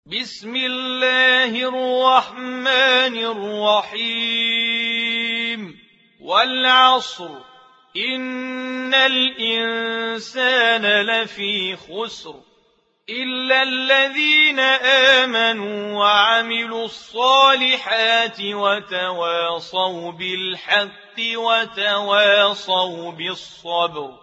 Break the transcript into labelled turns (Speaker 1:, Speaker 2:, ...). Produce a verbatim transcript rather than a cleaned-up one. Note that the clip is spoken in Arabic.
Speaker 1: بسم الله الرحمن الرحيم والعصر إن الإنسان لفي خسر إلا الذين آمنوا وعملوا الصالحات وتواصوا بالحق وتواصوا بالصبر